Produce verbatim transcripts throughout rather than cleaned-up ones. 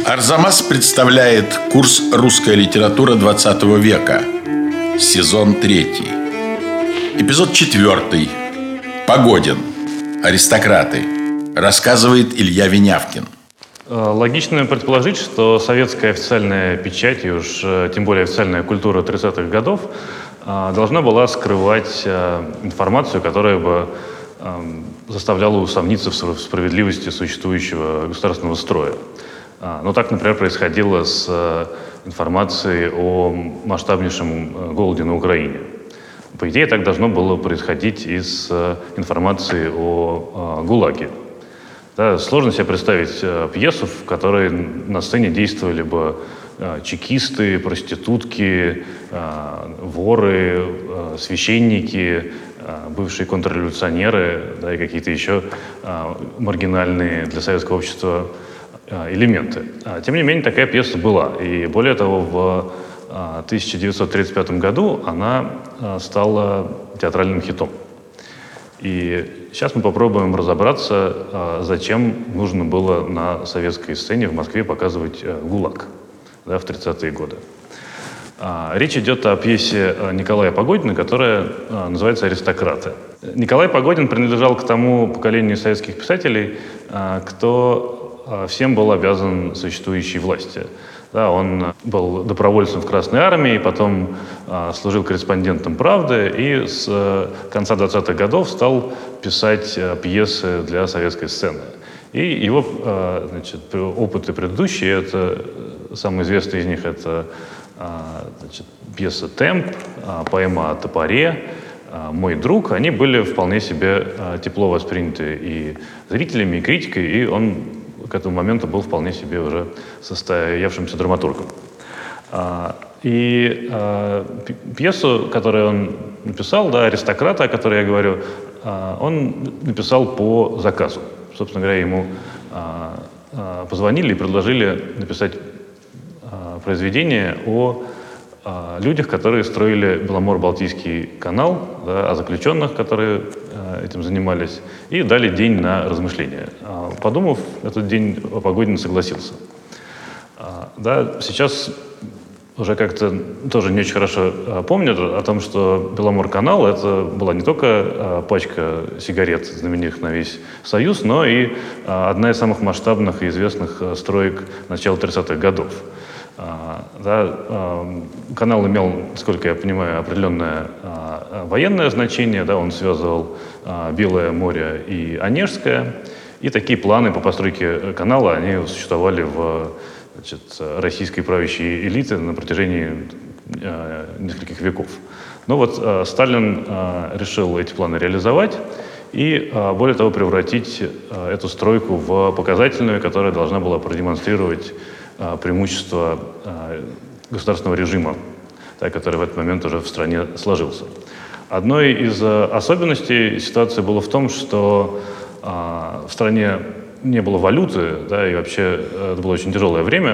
Арзамас представляет курс «Русская литература двадцатого века». Сезон третий. Эпизод четвертый. Погодин. Аристократы. Рассказывает Илья Винявкин. Логично предположить, что советская официальная печать, и уж тем более официальная культура тридцатых годов, должна была скрывать информацию, которая бы заставляла усомниться в справедливости существующего государственного строя. Ну, так, например, происходило с информацией о масштабнейшем голоде на Украине. По идее, так должно было происходить и с информацией о ГУЛАГе. Да, сложно себе представить пьесу, в которой на сцене действовали бы чекисты, проститутки, воры, священники, бывшие контрреволюционеры, да, и какие-то еще маргинальные для советского общества элементы. Тем не менее, такая пьеса была. И более того, в тысяча девятьсот тридцать пятом году она стала театральным хитом. И сейчас мы попробуем разобраться, зачем нужно было на советской сцене в Москве показывать ГУЛАГ, да, в тридцатые годы. Речь идет о пьесе Николая Погодина, которая называется «Аристократы». Николай Погодин принадлежал к тому поколению советских писателей, кто всем был обязан существующей власти. Да, он был добровольцем в Красной армии, потом а, служил корреспондентом «Правды» и с а, конца двадцатых годов стал писать а, пьесы для советской сцены. И его а, значит, опыты предыдущие, это, самый известный из них, это а, значит, пьеса «Темп», а, поэма о топоре, а, «Мой друг», они были вполне себе а, тепло восприняты и зрителями, и критикой, и он к этому моменту был вполне себе уже состоявшимся драматургом. И пьесу, которую он написал, да, «Аристократы», о которой я говорю, он написал по заказу. Собственно говоря, ему позвонили и предложили написать произведение о людях, которые строили Беломор-Балтийский канал, да, о заключенных, которые э, этим занимались, и дали день на размышления. А, подумав, этот день Погодин согласился. А, да, сейчас уже как-то тоже не очень хорошо а, помнят о том, что Беломор-канал — это была не только а, пачка сигарет, знаменитых на весь Союз, но и а, одна из самых масштабных и известных а, строек начала тридцатых годов. Uh, да, uh, канал имел, насколько я понимаю, определенное uh, военное значение. Да, он связывал uh, Белое море и Онежское. И такие планы по постройке канала, они существовали в, значит, российской правящей элите на протяжении uh, нескольких веков. Но вот uh, Сталин uh, решил эти планы реализовать и, uh, более того, превратить uh, эту стройку в показательную, которая должна была продемонстрировать преимущество государственного режима, да, который в этот момент уже в стране сложился. Одной из особенностей ситуации было в том, что а, в стране не было валюты, да, и вообще это было очень тяжелое время,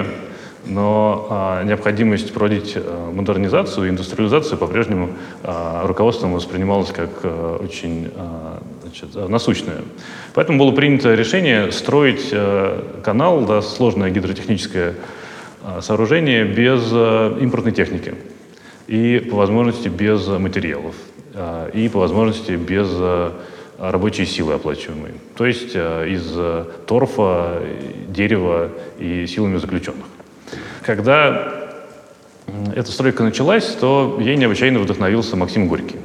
но а, необходимость проводить а, модернизацию и индустриализацию по-прежнему а, руководством воспринималась как а, очень а, значит, насущное. Поэтому было принято решение строить а, канал, да, сложное гидротехническое а, сооружение без а, импортной техники и, по возможности, без материалов, а, и, по возможности, без а, рабочей силы оплачиваемой, то есть а, из а, торфа, дерева и силами заключенных. Когда эта стройка началась, то ей необычайно вдохновился Максим Горький.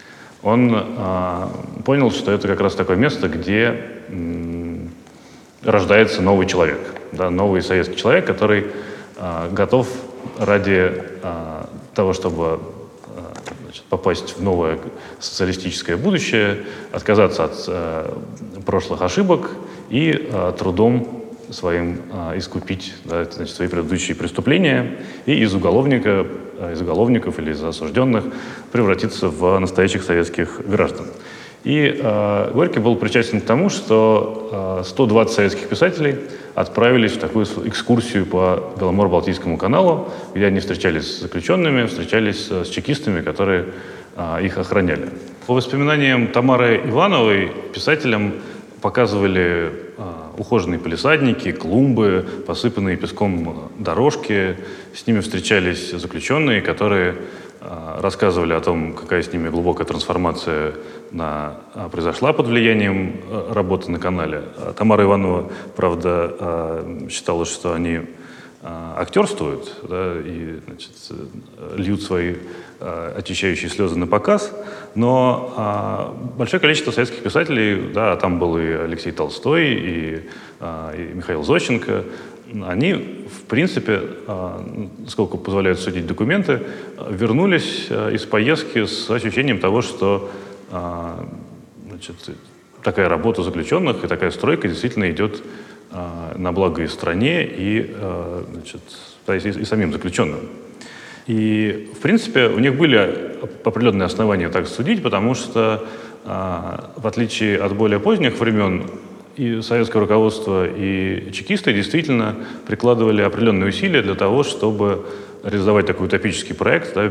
Он а, понял, что это как раз такое место, где м, рождается новый человек, да, новый советский человек, который а, готов ради а, того, чтобы а, значит, попасть в новое социалистическое будущее, отказаться от а, прошлых ошибок и а, трудом своим а, искупить, да, значит, свои предыдущие преступления и из уголовника, из уголовников или из осужденных превратиться в настоящих советских граждан. И а, Горький был причастен к тому, что а, сто двадцать советских писателей отправились в такую экскурсию по Беломор-Балтийскому каналу, где они встречались с заключенными, встречались с чекистами, которые а, их охраняли. По воспоминаниям Тамары Ивановой, писателям показывали а, ухоженные палисадники, клумбы, посыпанные песком дорожки. С ними встречались заключенные, которые а, рассказывали о том, какая с ними глубокая трансформация на, а, произошла под влиянием а, работы на канале. А Тамара Иванова, правда, а, считала, что они а, актерствуют, да, и, значит, льют свои а, очищающие слезы на показ. Но а, большое количество советских писателей, да, там был и Алексей Толстой, и, а, и Михаил Зощенко, они, в принципе, а, сколько позволяют судить документы, вернулись а, из поездки с ощущением того, что а, значит, такая работа заключенных и такая стройка действительно идет а, на благо и стране, и, а, значит, да, и, и самим заключенным. И, в принципе, у них были определенные основания так судить, потому что, а, в отличие от более поздних времен, и советское руководство, и чекисты действительно прикладывали определенные усилия для того, чтобы реализовать такой утопический проект, да,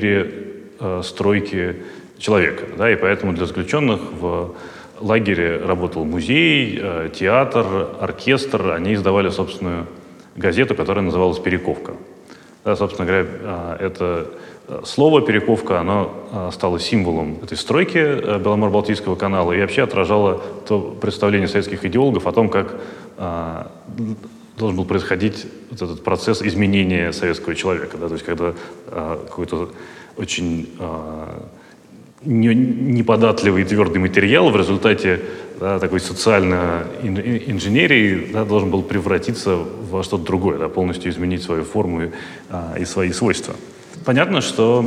перестройки человека. Да, и поэтому для заключенных в лагере работал музей, театр, оркестр. Они издавали собственную газету, которая называлась «Перековка». Да, собственно говоря, это слово «перековка», оно стало символом этой стройки Беломор-Балтийского канала и вообще отражало то представление советских идеологов о том, как а, должен был происходить вот этот процесс изменения советского человека. Да, то есть когда а, какой-то очень а, не, неподатливый твердый материал в результате, да, такой социальной инженерии, да, должен был превратиться во что-то другое, да, полностью изменить свою форму и, а, и свои свойства. Понятно, что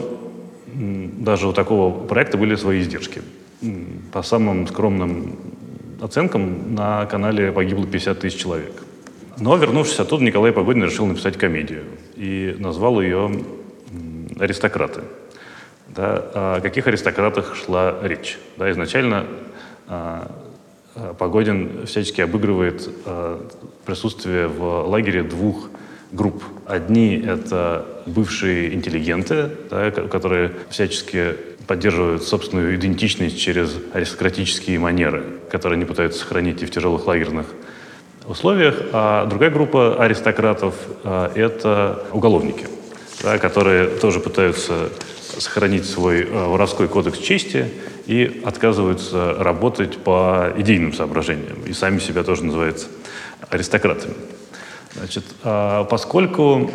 м, даже у такого проекта были свои издержки. М, по самым скромным оценкам на канале погибло пятьдесят тысяч человек. Но, вернувшись оттуда, Николай Погодин решил написать комедию и назвал ее м, «Аристократы». Да, о каких аристократах шла речь? Да, изначально а, Погодин всячески обыгрывает а, присутствие в лагере двух групп. Одни — это бывшие интеллигенты, да, которые всячески поддерживают собственную идентичность через аристократические манеры, которые они пытаются сохранить и в тяжелых лагерных условиях. А другая группа аристократов а, — это уголовники, да, которые тоже пытаются сохранить свой а, воровской кодекс чести и отказываются работать по идейным соображениям. И сами себя тоже называют аристократами. Значит, а, поскольку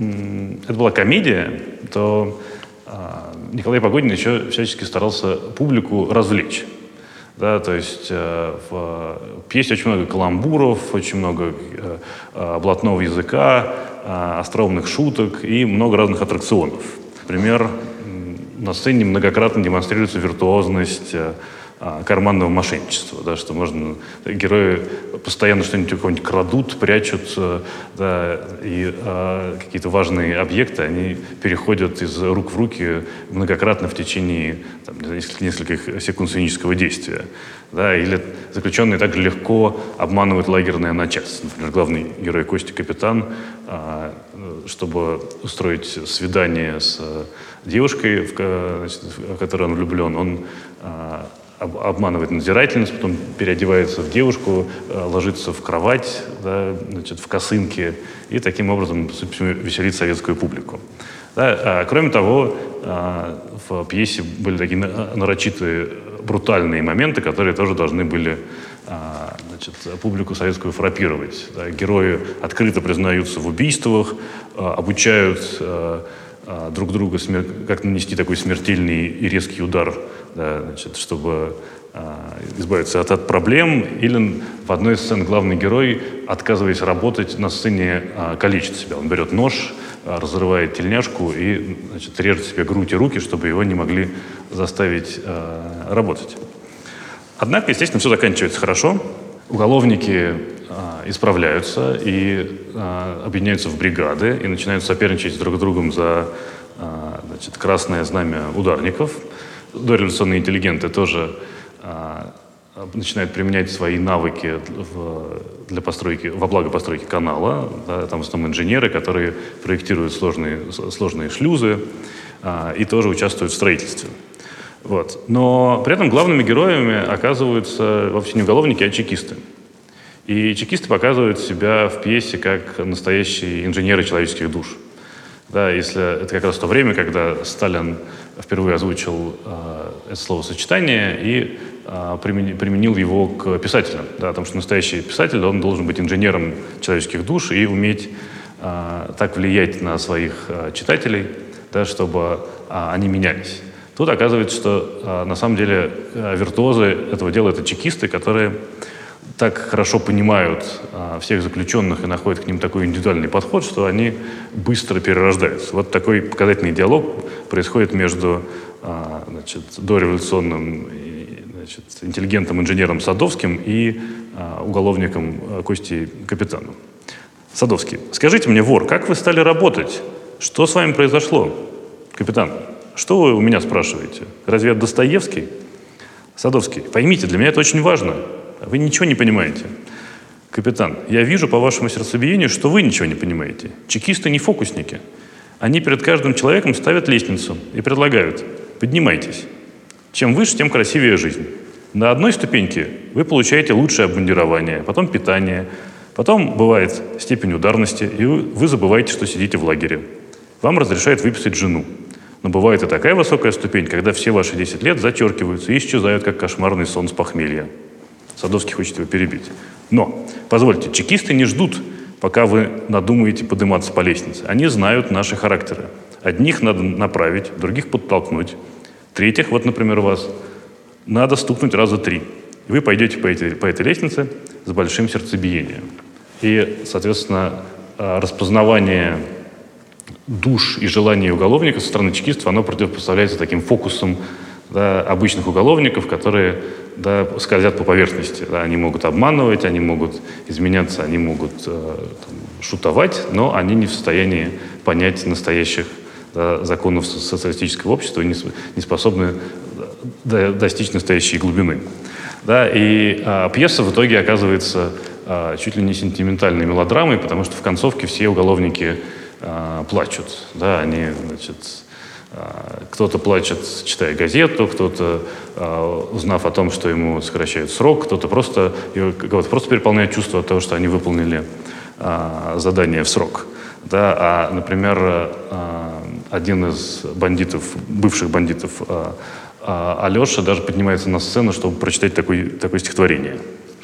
м, это была комедия, то а, Николай Погодин еще всячески старался публику развлечь. Да, то есть а, в пьесе очень много каламбуров, очень много а, блатного языка, а, остроумных шуток и много разных аттракционов. Например, на сцене многократно демонстрируется виртуозность а, карманного мошенничества, да, что можно, герои постоянно что-нибудь у кого-нибудь крадут, прячут, да, и а, какие-то важные объекты, они переходят из рук в руки многократно в течение там, нескольких секунд сценического действия. Да, или заключенные также легко обманывают лагерное начальство. Например, главный герой Костя Капитан, а, чтобы устроить свидание с девушкой, в, значит, в которой он влюблен, он а, обманывает надзирательницу, потом переодевается в девушку, ложится в кровать, да, значит, в косынке, и таким образом веселит советскую публику. Да, а, кроме того, а, в пьесе были такие нарочитые брутальные моменты, которые тоже должны были а, значит, публику советскую фраппировать. Да, герои открыто признаются в убийствах, а, обучают а, а, друг друга, смер... как нанести такой смертельный и резкий удар, да, значит, чтобы а, избавиться от, от проблем. Или в одной из сцен главный герой, отказываясь работать на сцене, а, калечит себя. Он берет нож, а, разрывает тельняшку и, значит, режет себе грудь и руки, чтобы его не могли заставить а, работать. Однако, естественно, все заканчивается хорошо. Уголовники а, исправляются и а, объединяются в бригады и начинают соперничать друг с другом за а, значит, красное знамя ударников. Дореволюционные интеллигенты тоже а, начинают применять свои навыки в, для постройки, во благо постройки канала. Да, там в основном инженеры, которые проектируют сложные, сложные шлюзы а, и тоже участвуют в строительстве. Вот. Но при этом главными героями оказываются вовсе не уголовники, а чекисты. И чекисты показывают себя в пьесе как настоящие инженеры человеческих душ. Да, если это как раз то время, когда Сталин впервые озвучил э, это словосочетание и э, применил, применил его к писателям. Да, потому что настоящий писатель, он должен быть инженером человеческих душ и уметь э, так влиять на своих э, читателей, да, чтобы э, они менялись. Тут оказывается, что э, на самом деле э, виртуозы этого дела — это чекисты, которые так хорошо понимают а, всех заключенных и находят к ним такой индивидуальный подход, что они быстро перерождаются. Вот такой показательный диалог происходит между а, значит, дореволюционным значит, интеллигентом-инженером Садовским и а, уголовником а, Костей Капитаном. Садовский: скажите мне, вор, как вы стали работать? Что с вами произошло? Капитан: что вы у меня спрашиваете? Разве я Достоевский? Садовский: поймите, для меня это очень важно. Вы ничего не понимаете. Капитан: я вижу по вашему сердцебиению, что вы ничего не понимаете. Чекисты не фокусники. Они перед каждым человеком ставят лестницу и предлагают: поднимайтесь. Чем выше, тем красивее жизнь. На одной ступеньке вы получаете лучшее обмундирование, потом питание, потом бывает степень ударности, и вы, вы забываете, что сидите в лагере. Вам разрешают выписать жену. Но бывает и такая высокая ступень, когда все ваши десять лет зачеркиваются и исчезают, как кошмарный сон с похмелья. Садовский хочет его перебить. Но, позвольте, чекисты не ждут, пока вы надумаете подниматься по лестнице. Они знают наши характеры. Одних надо направить, других подтолкнуть. Третьих, вот, например, вас, надо стукнуть раза три. И вы пойдете по этой, по этой лестнице с большим сердцебиением. И, соответственно, распознавание душ и желаний уголовника со стороны чекистов, оно противопоставляется таким фокусам, да, обычных уголовников, которые, да, скользят по поверхности. Да, они могут обманывать, они могут изменяться, они могут э, там, шутовать, но они не в состоянии понять настоящих, да, законов социалистического общества и не, не способны да, достичь настоящей глубины. Да, и а, пьеса в итоге оказывается а, чуть ли не сентиментальной мелодрамой, потому что в концовке все уголовники а, плачут. Да, они, значит, кто-то плачет, читая газету, кто-то, узнав о том, что ему сокращают срок, кто-то просто, просто переполняет чувство от того, что они выполнили задание в срок. Да, а, например, один из бандитов, бывших бандитов, Алеша, даже поднимается на сцену, чтобы прочитать такое, такое стихотворение.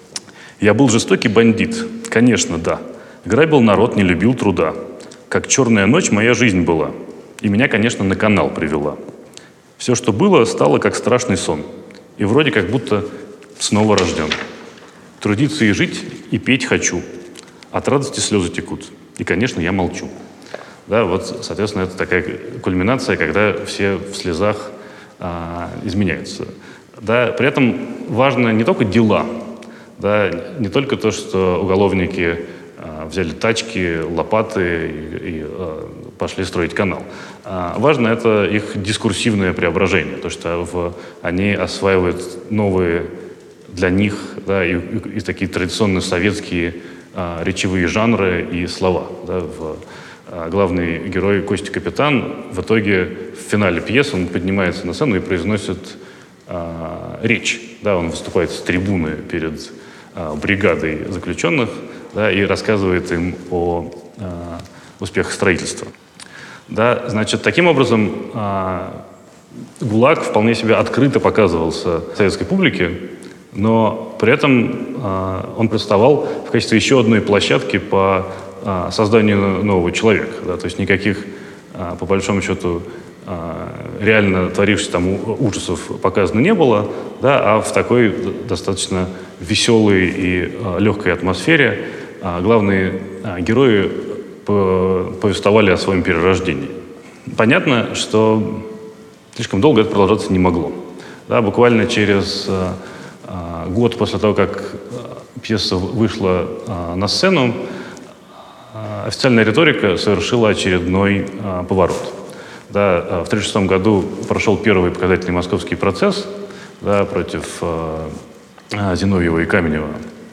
«Я был жестокий бандит, конечно, да. Грабил народ, не любил труда. Как черная ночь моя жизнь была. И меня, конечно, на канал привела. Все, что было, стало как страшный сон. И вроде как будто снова рожден. Трудиться и жить, и петь хочу. От радости слезы текут. И, конечно, я молчу». Да, вот, соответственно, это такая кульминация, когда все в слезах а, изменяются. Да, при этом важно не только дела, да, не только то, что уголовники а, взяли тачки, лопаты и, и а, пошли строить канал. А важно это их дискурсивное преображение, то, что в, они осваивают новые для них, да, и, и, и такие традиционные советские а, речевые жанры и слова. Да, в, а, главный герой Костя Капитан в итоге в финале пьесы он поднимается на сцену и произносит а, речь. Да, он выступает с трибуны перед а, бригадой заключенных, да, и рассказывает им о а, успехах строительства. Да, значит, таким образом, э, ГУЛАГ вполне себе открыто показывался советской публике, но при этом э, он представал в качестве еще одной площадки по э, созданию нового человека. Да, то есть никаких, э, по большому счету, э, реально творившихся там ужасов показано не было, да, а в такой достаточно веселой и э, легкой атмосфере э, главные э, герои повествовали о своем перерождении. Понятно, что слишком долго это продолжаться не могло. Да, буквально через э, э, год после того, как пьеса вышла э, на сцену, э, официальная риторика совершила очередной э, поворот. Да, э, в тысяча девятьсот тридцать шестом году прошел первый показательный московский процесс, да, против э, Зиновьева и Каменева.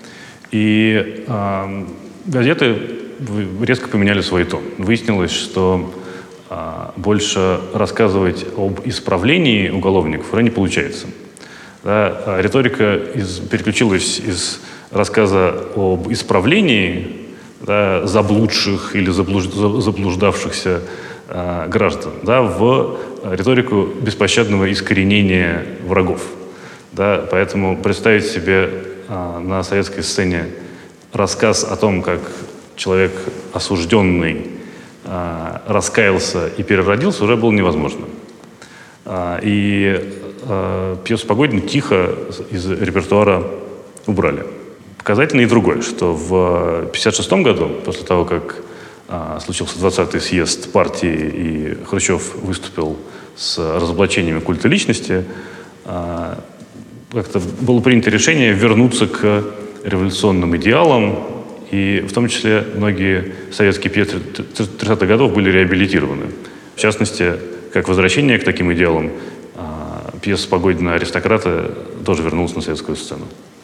И э, газеты резко поменяли свой тон. Выяснилось, что больше рассказывать об исправлении уголовников уже не получается. Да, риторика из, переключилась из рассказа об исправлении, да, заблудших или заблуж, заблуждавшихся э, граждан, да, в риторику беспощадного искоренения врагов. Да, поэтому представить себе э, на советской сцене рассказ о том, как человек осужденный э, раскаялся и переродился, уже было невозможно. Э, и э, пьесу Погодина тихо из репертуара убрали. Показательно и другое, что в тысяча девятьсот пятьдесят шестом году, после того, как э, случился двадцатый съезд партии и Хрущев выступил с разоблачениями культа личности, э, как-то было принято решение вернуться к революционным идеалам, и в том числе многие советские пьесы тридцатых годов были реабилитированы. В частности, как возвращение к таким идеалам, э, пьеса Погодина «Аристократы» тоже вернулась на советскую сцену.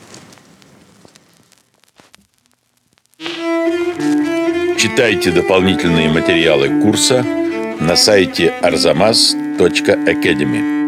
Читайте дополнительные материалы курса на сайте арзамас точка академи.